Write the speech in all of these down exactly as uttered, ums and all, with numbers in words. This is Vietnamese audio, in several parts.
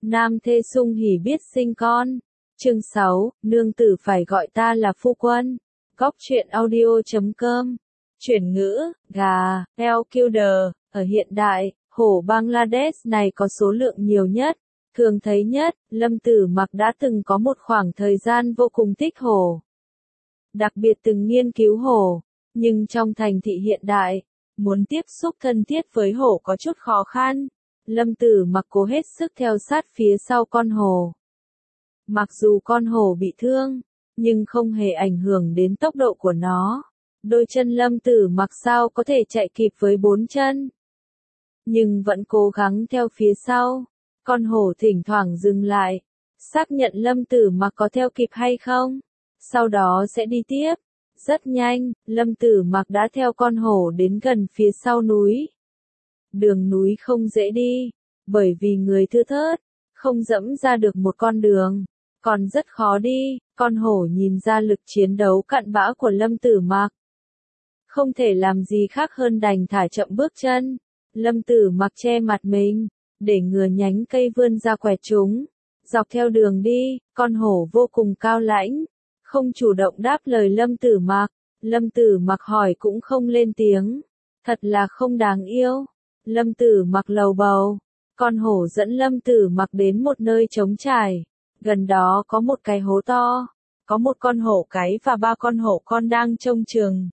Nam thê sung hỉ biết sinh con. Chương sáu, nương tử phải gọi ta là phu quân. Góc truyện audio chấm com. Chuyển ngữ, gà, Elkilder, ở hiện đại, hổ Bangladesh này có số lượng nhiều nhất. Thường thấy nhất, Lâm Tử Mặc đã từng có một khoảng thời gian vô cùng thích hổ. Đặc biệt từng nghiên cứu hổ, nhưng trong thành thị hiện đại, muốn tiếp xúc thân thiết với hổ có chút khó khăn. Lâm Tử Mặc cố hết sức theo sát phía sau con hổ. Mặc dù con hổ bị thương, nhưng không hề ảnh hưởng đến tốc độ của nó. Đôi chân Lâm Tử Mặc sao có thể chạy kịp với bốn chân. Nhưng vẫn cố gắng theo phía sau. Con hổ thỉnh thoảng dừng lại, xác nhận Lâm Tử Mặc có theo kịp hay không. Sau đó sẽ đi tiếp. Rất nhanh, Lâm Tử Mặc đã theo con hổ đến gần phía sau núi. Đường núi không dễ đi, bởi vì người thưa thớt, không dẫm ra được một con đường, còn rất khó đi. Con hổ nhìn ra lực chiến đấu cặn bã của Lâm Tử Mặc. Không thể làm gì khác hơn đành thả chậm bước chân. Lâm Tử Mặc che mặt mình, để ngừa nhánh cây vươn ra quẹt chúng. Dọc theo đường đi, con hổ vô cùng cao lãnh, không chủ động đáp lời Lâm Tử Mặc. Lâm Tử Mặc hỏi cũng không lên tiếng. Thật là không đáng yêu. Lâm Tử Mặc lầu bầu. Con hổ dẫn Lâm Tử Mặc đến một nơi trống trải. Gần đó có một cái hố to. Có một con hổ cái và ba con hổ con đang trông chừng.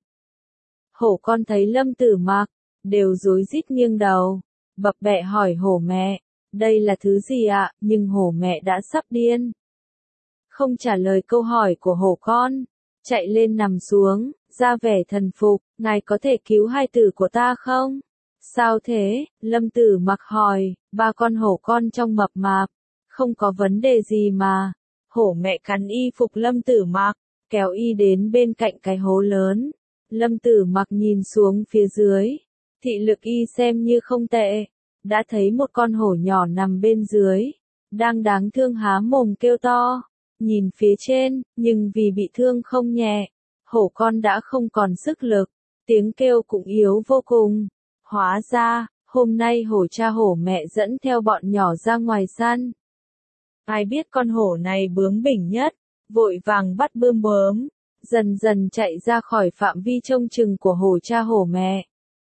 Hổ con thấy Lâm Tử Mặc, đều rối rít nghiêng đầu, bập bẹ hỏi hổ mẹ, đây là thứ gì ạ? Nhưng hổ mẹ đã sắp điên. Không trả lời câu hỏi của hổ con, chạy lên nằm xuống, ra vẻ thần phục, ngài có thể cứu hai tử của ta không? Sao thế? Lâm Tử Mặc hỏi. Ba con hổ con trong mập mạp, không có vấn đề gì mà. Hổ mẹ cắn y phục Lâm Tử Mặc, kéo y đến bên cạnh cái hố lớn. Lâm Tử Mặc nhìn xuống phía dưới, thị lực y xem như không tệ, đã thấy một con hổ nhỏ nằm bên dưới, đang đáng thương há mồm kêu to. Nhìn phía trên, nhưng vì bị thương không nhẹ, hổ con đã không còn sức lực, tiếng kêu cũng yếu vô cùng. Hóa ra, hôm nay hổ cha hổ mẹ dẫn theo bọn nhỏ ra ngoài săn. Ai biết con hổ này bướng bỉnh nhất, vội vàng bắt bươm bướm, dần dần chạy ra khỏi phạm vi trông chừng của hổ cha hổ mẹ.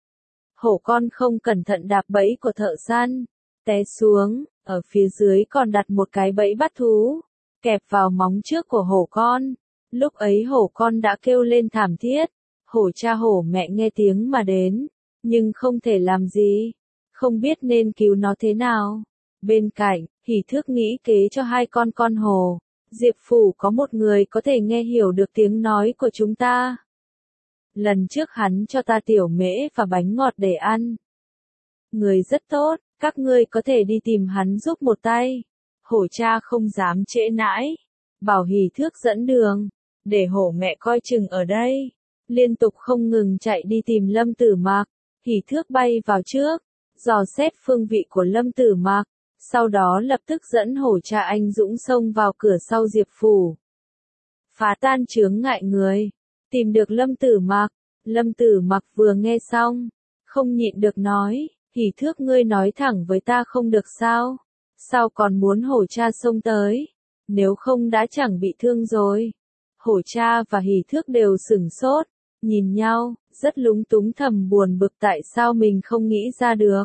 Hổ con không cẩn thận đạp bẫy của thợ săn, té xuống, ở phía dưới còn đặt một cái bẫy bắt thú, kẹp vào móng trước của hổ con. Lúc ấy hổ con đã kêu lên thảm thiết, hổ cha hổ mẹ nghe tiếng mà đến, nhưng không thể làm gì, không biết nên cứu nó thế nào. Bên cạnh, Hỉ Thước nghĩ kế cho hai con con hổ. Diệp Phủ có một người có thể nghe hiểu được tiếng nói của chúng ta. Lần trước hắn cho ta tiểu mễ và bánh ngọt để ăn. Người rất tốt, các ngươi có thể đi tìm hắn giúp một tay. Hổ cha không dám trễ nãi, bảo Hỉ Thước dẫn đường, để hổ mẹ coi chừng ở đây. Liên tục không ngừng chạy đi tìm Lâm Tử Mặc. Hỉ Thước bay vào trước, dò xét phương vị của Lâm Tử Mặc. Sau đó lập tức dẫn hổ cha anh dũng xông vào cửa sau Diệp Phủ. Phá tan chướng ngại người, tìm được Lâm Tử Mặc. Lâm Tử Mặc vừa nghe xong, không nhịn được nói, Hỉ Thước ngươi nói thẳng với ta không được sao? Sao còn muốn hổ cha xông tới? Nếu không đã chẳng bị thương rồi. Hổ cha và Hỉ Thước đều sửng sốt, nhìn nhau, rất lúng túng thầm buồn bực tại sao mình không nghĩ ra được.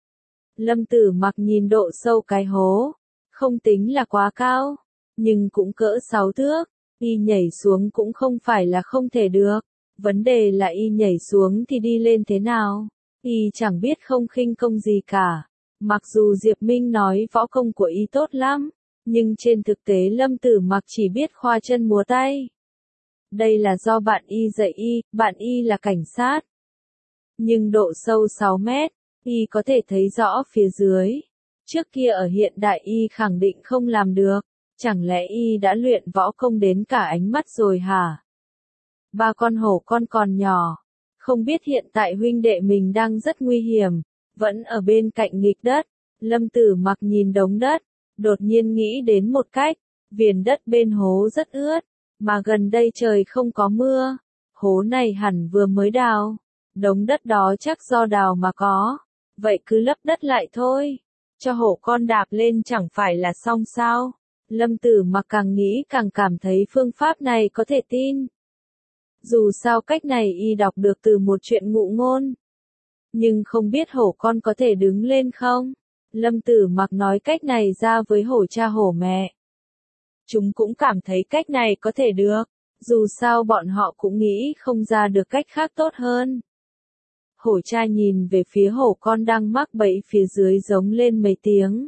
Lâm Tử Mặc nhìn độ sâu cái hố, không tính là quá cao, nhưng cũng cỡ sáu thước, y nhảy xuống cũng không phải là không thể được, vấn đề là y nhảy xuống thì đi lên thế nào, y chẳng biết không khinh công gì cả. Mặc dù Diệp Minh nói võ công của y tốt lắm, nhưng trên thực tế Lâm Tử Mặc chỉ biết khoa chân múa tay. Đây là do bạn y dạy y, bạn y là cảnh sát. Nhưng độ sâu sáu mét, y có thể thấy rõ phía dưới. Trước kia ở hiện đại y khẳng định không làm được, chẳng lẽ y đã luyện võ công đến cả ánh mắt rồi hả? Ba con hổ con còn nhỏ, không biết hiện tại huynh đệ mình đang rất nguy hiểm, vẫn ở bên cạnh nghịch đất. Lâm Tử Mặc nhìn đống đất, đột nhiên nghĩ đến một cách, viền đất bên hố rất ướt, mà gần đây trời không có mưa, hố này hẳn vừa mới đào, đống đất đó chắc do đào mà có, vậy cứ lấp đất lại thôi. cho hổ con đạp lên chẳng phải là xong sao? Lâm Tử Mặc càng nghĩ càng cảm thấy phương pháp này có thể tin. Dù sao cách này y đọc được từ một chuyện ngụ ngôn. Nhưng không biết hổ con có thể đứng lên không? Lâm Tử Mặc nói cách này ra với hổ cha hổ mẹ. Chúng cũng cảm thấy cách này có thể được. Dù sao bọn họ cũng nghĩ không ra được cách khác tốt hơn. Hổ cha nhìn về phía hổ con đang mắc bẫy phía dưới giống lên mấy tiếng.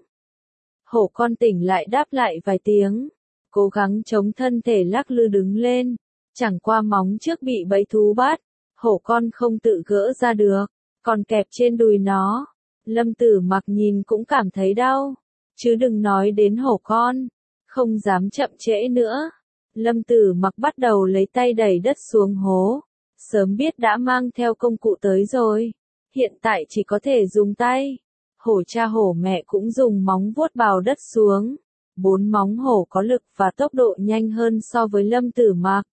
Hổ con tỉnh lại đáp lại vài tiếng. Cố gắng chống thân thể lắc lư đứng lên. Chẳng qua móng trước bị bẫy thú bắt. Hổ con không tự gỡ ra được. Còn kẹp trên đùi nó. Lâm Tử Mặc nhìn cũng cảm thấy đau. Chứ đừng nói đến hổ con. Không dám chậm trễ nữa. Lâm Tử Mặc bắt đầu lấy tay đẩy đất xuống hố. Sớm biết đã mang theo công cụ tới rồi. Hiện tại chỉ có thể dùng tay. Hổ cha hổ mẹ cũng dùng móng vuốt bào đất xuống. Bốn móng hổ có lực và tốc độ nhanh hơn so với Lâm Tử Mặc.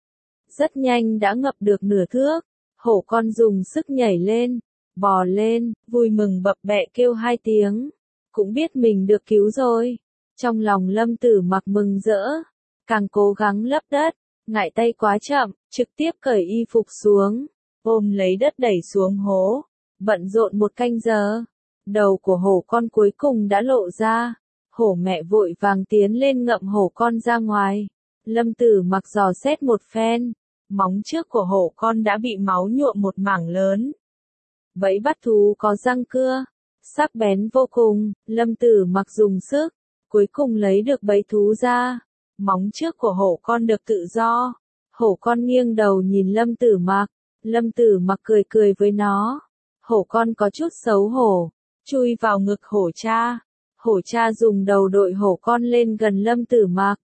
Rất nhanh đã ngập được nửa thước. Hổ con dùng sức nhảy lên, bò lên, vui mừng bập bẹ kêu hai tiếng. Cũng biết mình được cứu rồi. Trong lòng Lâm Tử Mặc mừng rỡ. Càng cố gắng lấp đất. Ngại tay quá chậm, trực tiếp cởi y phục xuống. Ôm lấy đất đẩy xuống hố. Bận rộn một canh giờ. Đầu của hổ con cuối cùng đã lộ ra. Hổ mẹ vội vàng tiến lên ngậm hổ con ra ngoài. Lâm Tử Mặc dò xét một phen. Móng trước của hổ con đã bị máu nhuộm một mảng lớn. Bẫy bắt thú có răng cưa. Sắc bén vô cùng. Lâm Tử Mặc dùng sức. Cuối cùng lấy được bẫy thú ra. Móng trước của hổ con được tự do. Hổ con nghiêng đầu nhìn Lâm Tử Mặc. Lâm Tử Mặc cười cười với nó. Hổ con có chút xấu hổ. Chui vào ngực hổ cha. Hổ cha dùng đầu đội hổ con lên gần Lâm Tử Mặc.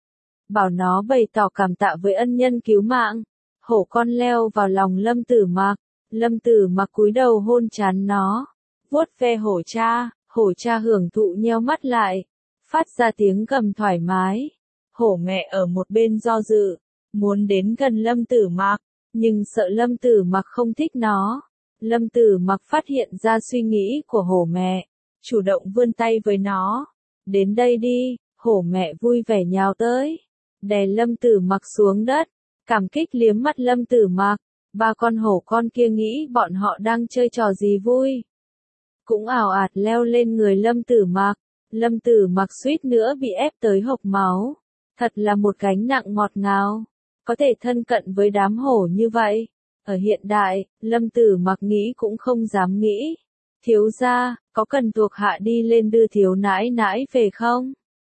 Bảo nó bày tỏ cảm tạ với ân nhân cứu mạng. Hổ con leo vào lòng Lâm Tử Mặc. Lâm Tử Mặc cúi đầu hôn trán nó. Vuốt ve hổ cha. Hổ cha hưởng thụ nheo mắt lại. Phát ra tiếng gầm thoải mái. Hổ mẹ ở một bên do dự. Muốn đến gần Lâm Tử Mặc. Nhưng sợ Lâm Tử Mặc không thích nó. Lâm Tử Mặc phát hiện ra suy nghĩ của hổ mẹ. Chủ động vươn tay với nó. Đến đây đi. Hổ mẹ vui vẻ nhào tới. Đè Lâm Tử Mặc xuống đất. Cảm kích liếm mắt Lâm Tử Mặc. Ba con hổ con kia nghĩ bọn họ đang chơi trò gì vui. Cũng ảo ạt leo lên người Lâm Tử Mặc. Lâm Tử Mặc suýt nữa bị ép tới hộc máu. Thật là một gánh nặng ngọt ngào. Có thể thân cận với đám hổ như vậy. Ở hiện đại, Lâm Tử Mặc nghĩ cũng không dám nghĩ. Thiếu gia, có cần thuộc hạ đi lên đưa thiếu nãi nãi về không?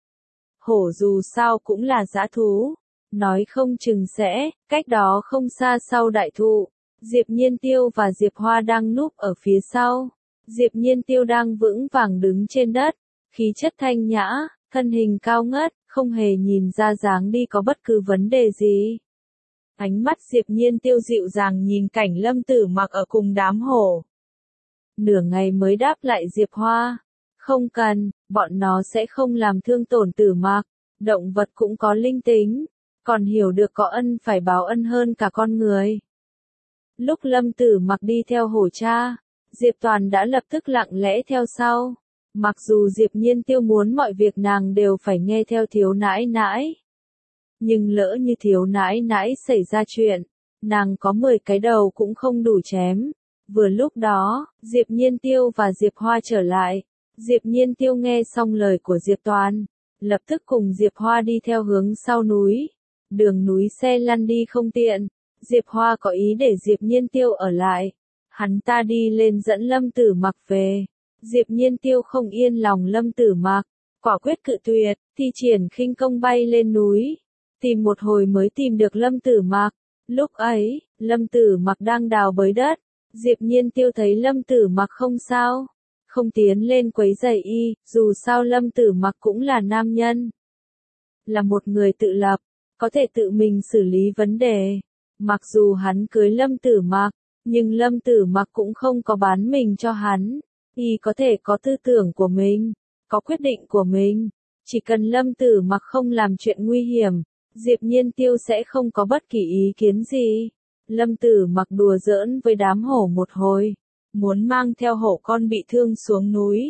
Hổ dù sao cũng là dã thú. Nói không chừng sẽ, cách đó không xa sau đại thụ. Diệp Nhiên Tiêu và Diệp Hoa đang núp ở phía sau. Diệp Nhiên Tiêu đang vững vàng đứng trên đất. Khí chất thanh nhã, thân hình cao ngất, không hề nhìn ra dáng đi có bất cứ vấn đề gì. Ánh mắt Diệp Nhiên Tiêu dịu dàng nhìn cảnh Lâm Tử Mặc ở cùng đám hổ. Nửa ngày mới đáp lại Diệp Hoa. Không cần, bọn nó sẽ không làm thương tổn Tử Mặc. Động vật cũng có linh tính. Còn hiểu được có ân phải báo ân hơn cả con người. Lúc Lâm Tử Mặc đi theo hổ cha, Diệp Toàn đã lập tức lặng lẽ theo sau. Mặc dù Diệp Nhiên Tiêu muốn mọi việc nàng đều phải nghe theo thiếu nãi nãi. Nhưng lỡ như thiếu nãi nãi xảy ra chuyện, nàng có mười cái đầu cũng không đủ chém. Vừa lúc đó, Diệp Nhiên Tiêu và Diệp Hoa trở lại. Diệp Nhiên Tiêu nghe xong lời của Diệp Toàn, lập tức cùng Diệp Hoa đi theo hướng sau núi. Đường núi xe lăn đi không tiện, Diệp Hoa có ý để Diệp Nhiên Tiêu ở lại. Hắn ta đi lên dẫn Lâm Tử Mặc về. Diệp Nhiên Tiêu không yên lòng Lâm Tử Mặc, quả quyết cự tuyệt, thi triển khinh công bay lên núi. Tìm một hồi mới tìm được Lâm Tử Mặc. Lúc ấy, Lâm Tử Mặc đang đào bới đất. Diệp Nhiên Tiêu thấy Lâm Tử Mặc không sao, không tiến lên quấy rầy y, dù sao Lâm Tử Mặc cũng là nam nhân. Là một người tự lập, có thể tự mình xử lý vấn đề. Mặc dù hắn cưới Lâm Tử Mặc, nhưng Lâm Tử Mặc cũng không có bán mình cho hắn. Y có thể có tư tưởng của mình, có quyết định của mình. Chỉ cần Lâm Tử Mặc không làm chuyện nguy hiểm, Diệp Nhiên Tiêu sẽ không có bất kỳ ý kiến gì. Lâm Tử Mặc đùa giỡn với đám hổ một hồi, muốn mang theo hổ con bị thương xuống núi.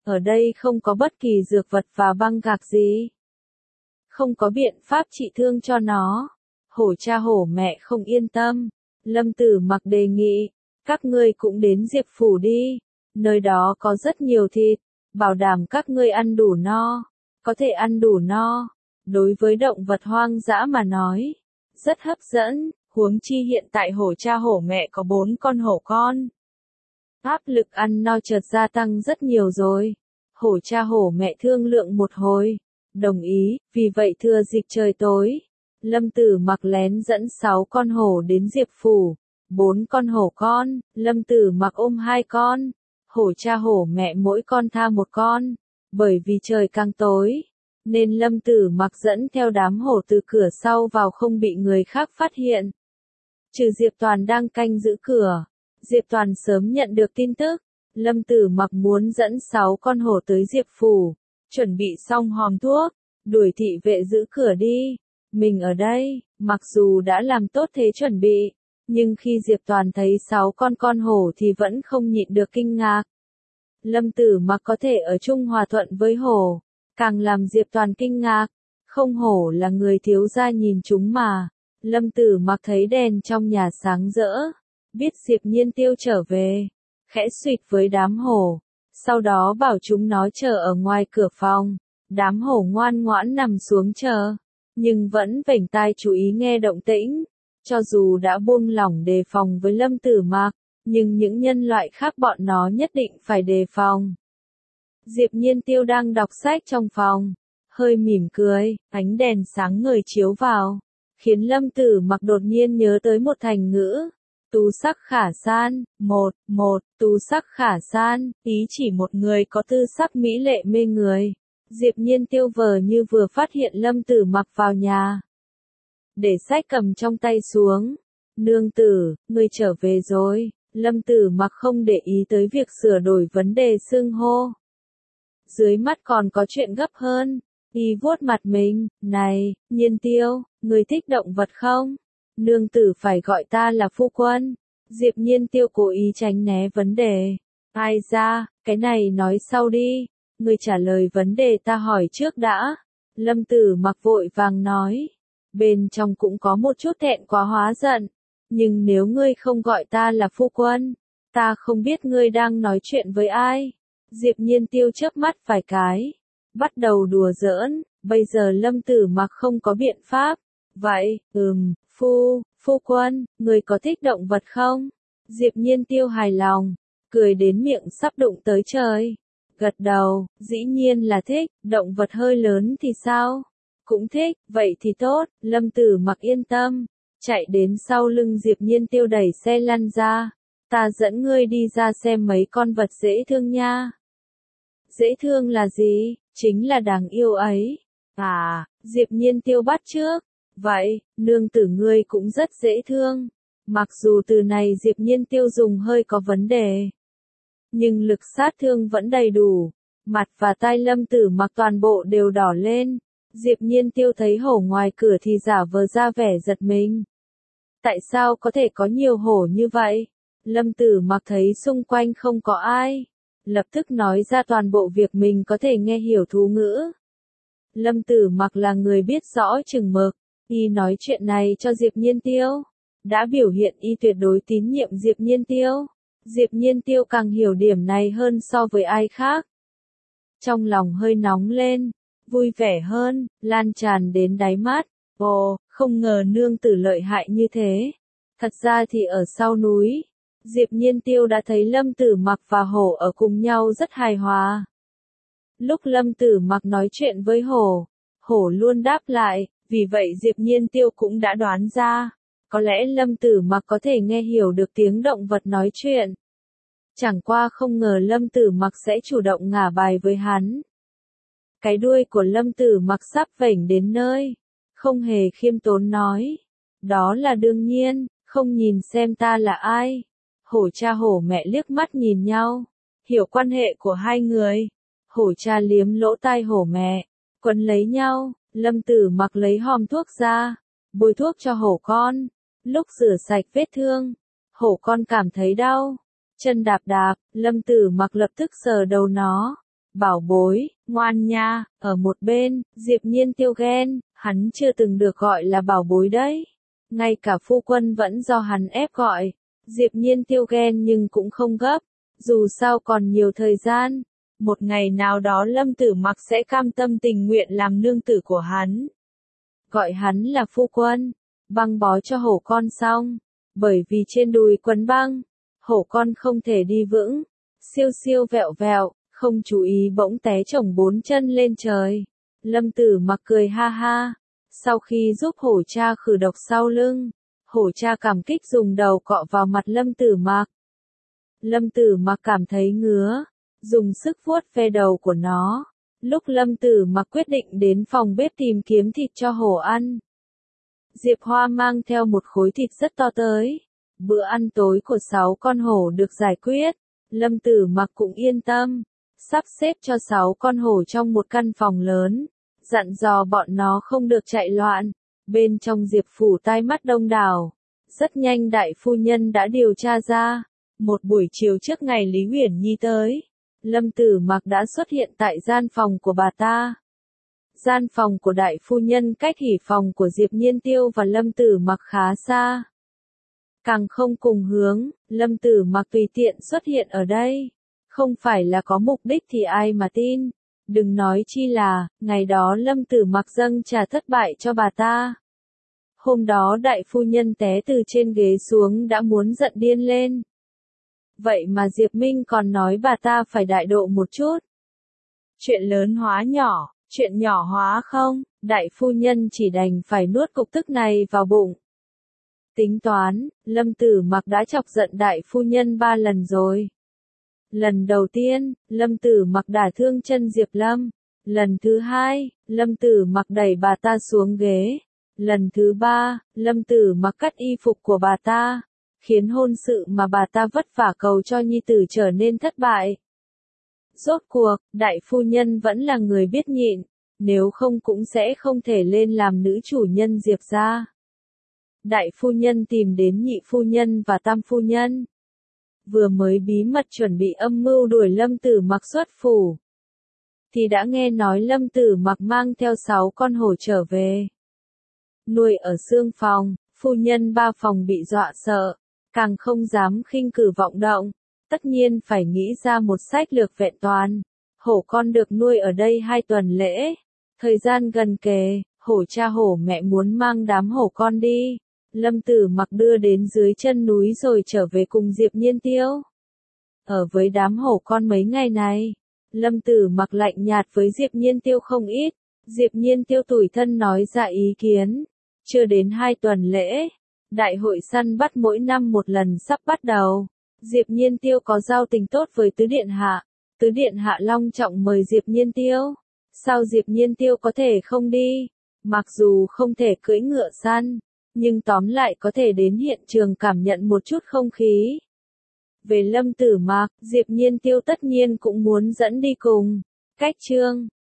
Ở đây không có bất kỳ dược vật và băng gạc gì. Không có biện pháp trị thương cho nó. Hổ cha hổ mẹ không yên tâm. Lâm Tử Mặc đề nghị, các ngươi cũng đến Diệp Phủ đi. Nơi đó có rất nhiều thịt, bảo đảm các ngươi ăn đủ no. Có thể ăn đủ no. Đối với động vật hoang dã mà nói, rất hấp dẫn, huống chi hiện tại hổ cha hổ mẹ có bốn con hổ con. Áp lực ăn no chợt gia tăng rất nhiều rồi. Hổ cha hổ mẹ thương lượng một hồi, đồng ý, vì vậy thừa dịp trời tối, Lâm Tử Mặc lén dẫn sáu con hổ đến Diệp Phủ, bốn con hổ con, Lâm Tử Mặc ôm hai con, hổ cha hổ mẹ mỗi con tha một con, bởi vì trời càng tối, nên Lâm Tử Mặc dẫn theo đám hổ từ cửa sau vào không bị người khác phát hiện. Trừ Diệp Toàn đang canh giữ cửa, Diệp Toàn sớm nhận được tin tức, Lâm Tử Mặc muốn dẫn sáu con hổ tới Diệp Phủ, chuẩn bị xong hòm thuốc, đuổi thị vệ giữ cửa đi. Mình ở đây, mặc dù đã làm tốt thế chuẩn bị, nhưng khi Diệp Toàn thấy sáu con con hổ thì vẫn không nhịn được kinh ngạc. Lâm Tử Mặc có thể ở chung hòa thuận với hổ, càng làm Diệp Toàn kinh ngạc. Không hổ là người thiếu gia nhìn chúng mà. Lâm Tử Mặc thấy đèn trong nhà sáng rỡ, biết Diệp Nhiên Tiêu trở về, khẽ suýt với đám hổ, sau đó bảo chúng nó chờ ở ngoài cửa phòng. Đám hổ ngoan ngoãn nằm xuống chờ, nhưng vẫn vểnh tai chú ý nghe động tĩnh. Cho dù đã buông lỏng đề phòng với Lâm Tử Mặc, nhưng những nhân loại khác bọn nó nhất định phải đề phòng. Diệp Nhiên Tiêu đang đọc sách trong phòng, hơi mỉm cười, ánh đèn sáng ngời chiếu vào, khiến Lâm Tử Mặc đột nhiên nhớ tới một thành ngữ. Tú sắc khả san, một, một, tú sắc khả san, ý chỉ một người có tư sắc mỹ lệ mê người. Diệp Nhiên Tiêu vờ như vừa phát hiện Lâm Tử Mặc vào nhà. Để sách cầm trong tay xuống. Nương tử, ngươi trở về rồi. Lâm Tử Mặc không để ý tới việc sửa đổi vấn đề xưng hô. Dưới mắt còn có chuyện gấp hơn. Y vuốt mặt mình, này, Nhiên Tiêu, ngươi thích động vật không? Nương tử phải gọi ta là phu quân. Diệp Nhiên Tiêu cố ý tránh né vấn đề. Ai ra, cái này nói sau đi. Ngươi trả lời vấn đề ta hỏi trước đã. Lâm Tử Mặc vội vàng nói. Bên trong cũng có một chút thẹn quá hóa giận. Nhưng nếu ngươi không gọi ta là phu quân, ta không biết ngươi đang nói chuyện với ai. Diệp Nhiên Tiêu chớp mắt vài cái, bắt đầu đùa giỡn. Bây giờ Lâm Tử Mặc không có biện pháp. Vậy, ừm, phu, phu quân, ngươi có thích động vật không? Diệp Nhiên Tiêu hài lòng, cười đến miệng sắp đụng tới trời. Gật đầu, dĩ nhiên là thích. Động vật hơi lớn thì sao? Cũng thích, vậy thì tốt. Lâm Tử Mặc yên tâm, chạy đến sau lưng Diệp Nhiên Tiêu đẩy xe lăn ra. Ta dẫn ngươi đi ra xem mấy con vật dễ thương nha. Dễ thương là gì? Chính là đáng yêu ấy. À, Diệp Nhiên Tiêu bắt trước. Vậy, nương tử ngươi cũng rất dễ thương. Mặc dù từ này Diệp Nhiên Tiêu dùng hơi có vấn đề, nhưng lực sát thương vẫn đầy đủ. Mặt và tai Lâm Tử Mặc toàn bộ đều đỏ lên. Diệp Nhiên Tiêu thấy hổ ngoài cửa thì giả vờ ra vẻ giật mình. Tại sao có thể có nhiều hổ như vậy? Lâm Tử Mặc thấy xung quanh không có ai, lập tức nói ra toàn bộ việc mình có thể nghe hiểu thú ngữ. Lâm Tử Mặc là người biết rõ chừng mực, y nói chuyện này cho Diệp Nhiên Tiêu, đã biểu hiện y tuyệt đối tín nhiệm Diệp Nhiên Tiêu. Diệp Nhiên Tiêu càng hiểu điểm này hơn so với ai khác. Trong lòng hơi nóng lên, vui vẻ hơn, lan tràn đến đáy mắt. Ồ, không ngờ nương tử lợi hại như thế. Thật ra thì ở sau núi, Diệp Nhiên Tiêu đã thấy Lâm Tử Mặc và hổ ở cùng nhau rất hài hòa. Lúc Lâm Tử Mặc nói chuyện với hổ, hổ luôn đáp lại, vì vậy Diệp Nhiên Tiêu cũng đã đoán ra. Có lẽ Lâm Tử Mặc có thể nghe hiểu được tiếng động vật nói chuyện. Chẳng qua không ngờ Lâm Tử Mặc sẽ chủ động ngả bài với hắn. Cái đuôi của Lâm Tử Mặc sắp vểnh đến nơi, không hề khiêm tốn nói. Đó là đương nhiên, không nhìn xem ta là ai. Hổ cha hổ mẹ liếc mắt nhìn nhau, hiểu quan hệ của hai người. Hổ cha liếm lỗ tai hổ mẹ, quấn lấy nhau. Lâm Tử Mặc lấy hòm thuốc ra, bôi thuốc cho hổ con. Lúc rửa sạch vết thương, hổ con cảm thấy đau, chân đạp đạp. Lâm Tử Mặc lập tức sờ đầu nó, bảo bối, ngoan nha, ở một bên, Diệp Nhiên Tiêu ghen, hắn chưa từng được gọi là bảo bối đấy. Ngay cả phu quân vẫn do hắn ép gọi. Diệp Nhiên Tiêu ghen nhưng cũng không gấp, dù sao còn nhiều thời gian. Một ngày nào đó Lâm Tử Mặc sẽ cam tâm tình nguyện làm nương tử của hắn. Gọi hắn là phu quân, băng bó cho hổ con xong, bởi vì trên đùi quấn băng, hổ con không thể đi vững, siêu siêu vẹo vẹo, không chú ý bỗng té chồng bốn chân lên trời. Lâm Tử Mặc cười ha ha, sau khi giúp hổ cha khử độc sau lưng, hổ cha cảm kích dùng đầu cọ vào mặt Lâm Tử Mặc. Lâm Tử Mặc cảm thấy ngứa, dùng sức vuốt ve đầu của nó. Lúc Lâm Tử Mặc quyết định đến phòng bếp tìm kiếm thịt cho hổ ăn, Diệp Hoa mang theo một khối thịt rất to tới. Bữa ăn tối của sáu con hổ được giải quyết, Lâm Tử Mặc cũng yên tâm, sắp xếp cho sáu con hổ trong một căn phòng lớn, dặn dò bọn nó không được chạy loạn. Bên trong Diệp phủ tai mắt đông đảo, rất nhanh đại phu nhân đã điều tra ra, một buổi chiều trước ngày Lý Uyển Nhi tới, Lâm Tử Mặc đã xuất hiện tại gian phòng của bà ta. Gian phòng của đại phu nhân cách hỉ phòng của Diệp Nhiên Tiêu và Lâm Tử Mặc khá xa. Càng không cùng hướng, Lâm Tử Mặc tùy tiện xuất hiện ở đây. Không phải là có mục đích thì ai mà tin. Đừng nói chi là, ngày đó Lâm Tử Mặc dâng trà thất bại cho bà ta. Hôm đó đại phu nhân té từ trên ghế xuống đã muốn giận điên lên. Vậy mà Diệp Minh còn nói bà ta phải đại độ một chút. Chuyện lớn hóa nhỏ, chuyện nhỏ hóa không, đại phu nhân chỉ đành phải nuốt cục tức này vào bụng. Tính toán, Lâm Tử Mặc đã chọc giận đại phu nhân ba lần rồi. Lần đầu tiên, Lâm Tử Mặc đả thương chân Diệp Lâm. Lần thứ hai, Lâm Tử Mặc đẩy bà ta xuống ghế. Lần thứ ba, Lâm Tử Mặc cắt y phục của bà ta, khiến hôn sự mà bà ta vất vả cầu cho nhi tử trở nên thất bại. Rốt cuộc, đại phu nhân vẫn là người biết nhịn, nếu không cũng sẽ không thể lên làm nữ chủ nhân Diệp gia. Đại phu nhân tìm đến nhị phu nhân và tam phu nhân. Vừa mới bí mật chuẩn bị âm mưu đuổi Lâm Tử Mặc xuất phủ, thì đã nghe nói Lâm Tử Mặc mang theo sáu con hổ trở về. Nuôi ở xương phòng, phu nhân ba phòng bị dọa sợ, càng không dám khinh cử vọng động, tất nhiên phải nghĩ ra một sách lược vẹn toàn. Hổ con được nuôi ở đây hai tuần lễ, thời gian gần kề, hổ cha hổ mẹ muốn mang đám hổ con đi. Lâm Tử Mặc đưa đến dưới chân núi rồi trở về cùng Diệp Nhiên Tiêu. Ở với đám hổ con mấy ngày này, Lâm Tử Mặc lạnh nhạt với Diệp Nhiên Tiêu không ít. Diệp Nhiên Tiêu tủi thân nói ra ý kiến. Chưa đến hai tuần lễ, đại hội săn bắt mỗi năm một lần sắp bắt đầu. Diệp Nhiên Tiêu có giao tình tốt với Tứ Điện Hạ. Tứ Điện Hạ long trọng mời Diệp Nhiên Tiêu. Sao Diệp Nhiên Tiêu có thể không đi? Mặc dù không thể cưỡi ngựa săn, nhưng tóm lại có thể đến hiện trường cảm nhận một chút không khí. Về Lâm Tử Mặc, Diệp Nhiên Tiêu tất nhiên cũng muốn dẫn đi cùng. Cách chương